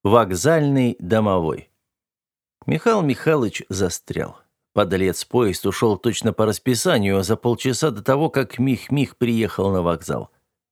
Вокзальный домовой. Михаил Михайлович застрял. Подлец, поезд ушел точно по расписанию за полчаса до того, как Мих-Мих приехал на вокзал.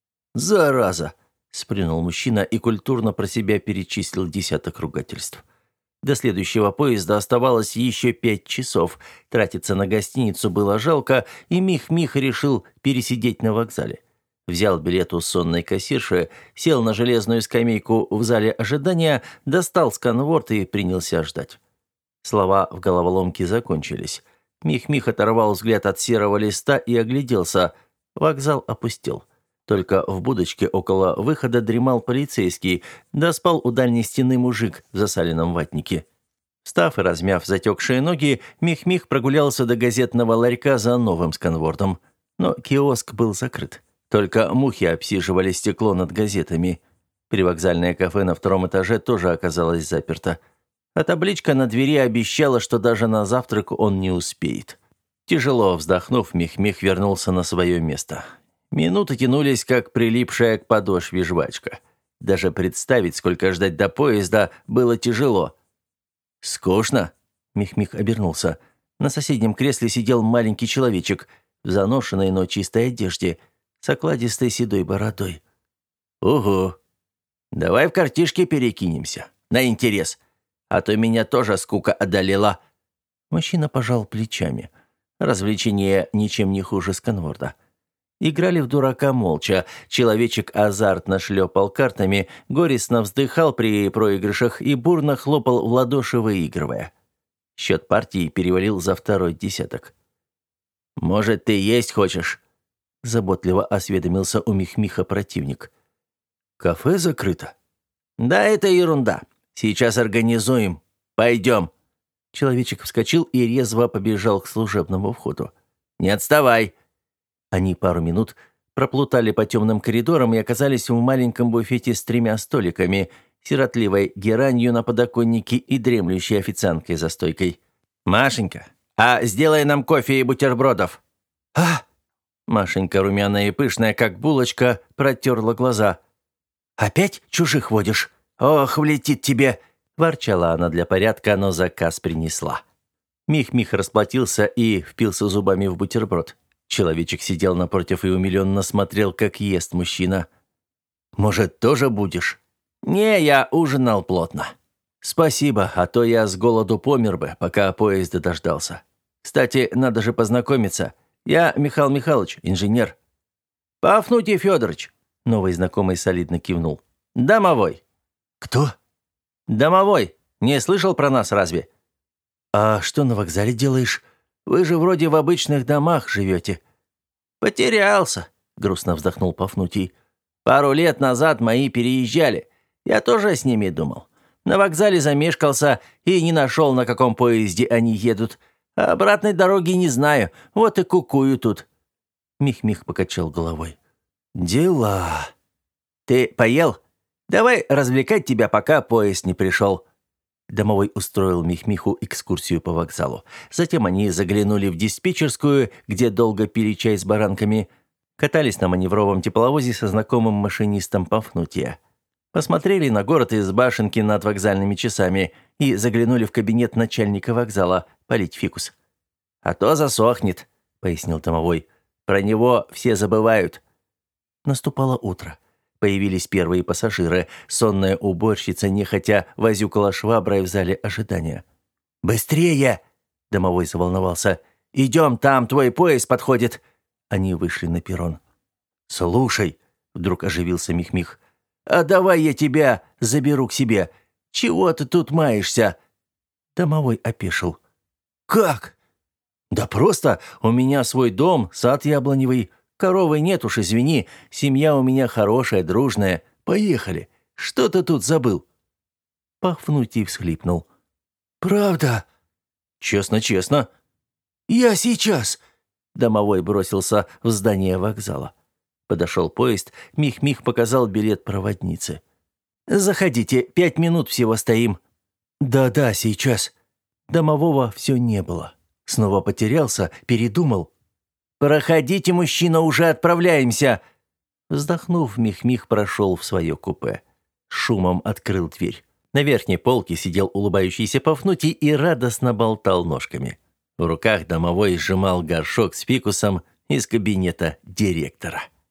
«Зараза!» — сплюнул мужчина и культурно про себя перечислил десяток ругательств. До следующего поезда оставалось еще 5 часов. Тратиться на гостиницу было жалко, и Мих-Мих решил пересидеть на вокзале. Взял билет у сонной кассирши, сел на железную скамейку в зале ожидания, достал сканворд и принялся ждать. Слова в головоломке закончились. Мих-Мих оторвал взгляд от серого листа и огляделся. Вокзал опустел. Только в будочке около выхода дремал полицейский, да спал у дальней стены мужик в засаленном ватнике. Встав и размяв затекшие ноги, Мих-Мих прогулялся до газетного ларька за новым сканвордом. Но киоск был закрыт. Только мухи обсиживали стекло над газетами. Привокзальное кафе на 2-м этаже тоже оказалось заперто. А табличка на двери обещала, что даже на завтрак он не успеет. Тяжело вздохнув, Мих-Мих вернулся на свое место. Минуты тянулись, как прилипшая к подошве жвачка. Даже представить, сколько ждать до поезда, было тяжело. «Скучно?» — Мих-Мих обернулся. На соседнем кресле сидел маленький человечек в заношенной, но чистой одежде, с окладистой седой бородой. «Угу. Давай в картишки перекинемся. На интерес. А то меня тоже скука одолела». Мужчина пожал плечами. Развлечение ничем не хуже сканворда. Играли в дурака молча. Человечек азартно шлепал картами, горестно вздыхал при проигрышах и бурно хлопал в ладоши, выигрывая. Счет партии перевалил за 2-й десяток. «Может, ты есть хочешь?» — заботливо осведомился у Мих-Миха противник. «Кафе закрыто?» «Да, это ерунда. Сейчас организуем. Пойдем». Человечек вскочил и резво побежал к служебному входу. «Не отставай!» Они пару минут проплутали по темным коридорам и оказались в маленьком буфете с 3 столиками, сиротливой геранью на подоконнике и дремлющей официанткой за стойкой. «Машенька, а сделай нам кофе и бутербродов». «А!» Машенька, румяная и пышная, как булочка, протерла глаза. «Опять чужих водишь? Ох, влетит тебе!» Ворчала она для порядка, но заказ принесла. Мих-Мих расплатился и впился зубами в бутерброд. Человечек сидел напротив и умиленно смотрел, как ест мужчина. «Может, тоже будешь?» «Не, я ужинал плотно». «Спасибо, а то я с голоду помер бы, пока поезда дождался. Кстати, надо же познакомиться. Я Михаил Михайлович, инженер». «Пафнутий Федорович», — новый знакомый солидно кивнул. «Домовой». «Кто?» «Домовой. Не слышал про нас разве?» «А что на вокзале делаешь? Вы же вроде в обычных домах живете». «Потерялся», — грустно вздохнул Пафнутий. «Пару лет назад мои переезжали. Я тоже с ними думал. На вокзале замешкался и не нашел, на каком поезде они едут. А обратной дороги не знаю, вот и кукую тут». Мих-Мих покачал головой. «Дела». «Ты поел? Давай развлекать тебя, пока поезд не пришел». Домовой устроил Мих-Миху экскурсию по вокзалу. Затем они заглянули в диспетчерскую, где долго пили чай с баранками, катались на маневровом тепловозе со знакомым машинистом Пафнутия. Посмотрели на город из башенки над вокзальными часами и заглянули в кабинет начальника вокзала полить фикус. «А то засохнет», — пояснил домовой. «Про него все забывают». Наступало утро. Появились первые пассажиры. Сонная уборщица нехотя возюкала шваброй в зале ожидания. «Быстрее!» — домовой заволновался. «Идем, там твой поезд подходит!» Они вышли на перрон. «Слушай!» — вдруг оживился Мих-Мих. «А давай я тебя заберу к себе. Чего ты тут маешься?» Домовой опешил. «Как?» «Да просто у меня свой дом, сад яблоневый. Коровы нет уж, извини. Семья у меня хорошая, дружная. Поехали. Что ты тут забыл?» Пафнутий всхлипнул. «Правда?» «Честно, честно». «Я сейчас!» Домовой бросился в здание вокзала. Подошел поезд. Мих-Мих показал билет проводнице. «Заходите, 5 минут всего стоим». «Да-да, сейчас». Домового все не было. Снова потерялся, передумал. «Проходите, мужчина, уже отправляемся!» Вздохнув, Мих-Мих прошел в свое купе. Шумом открыл дверь. На верхней полке сидел улыбающийся Пафнутий и радостно болтал ножками. В руках домовой сжимал горшок с фикусом из кабинета директора.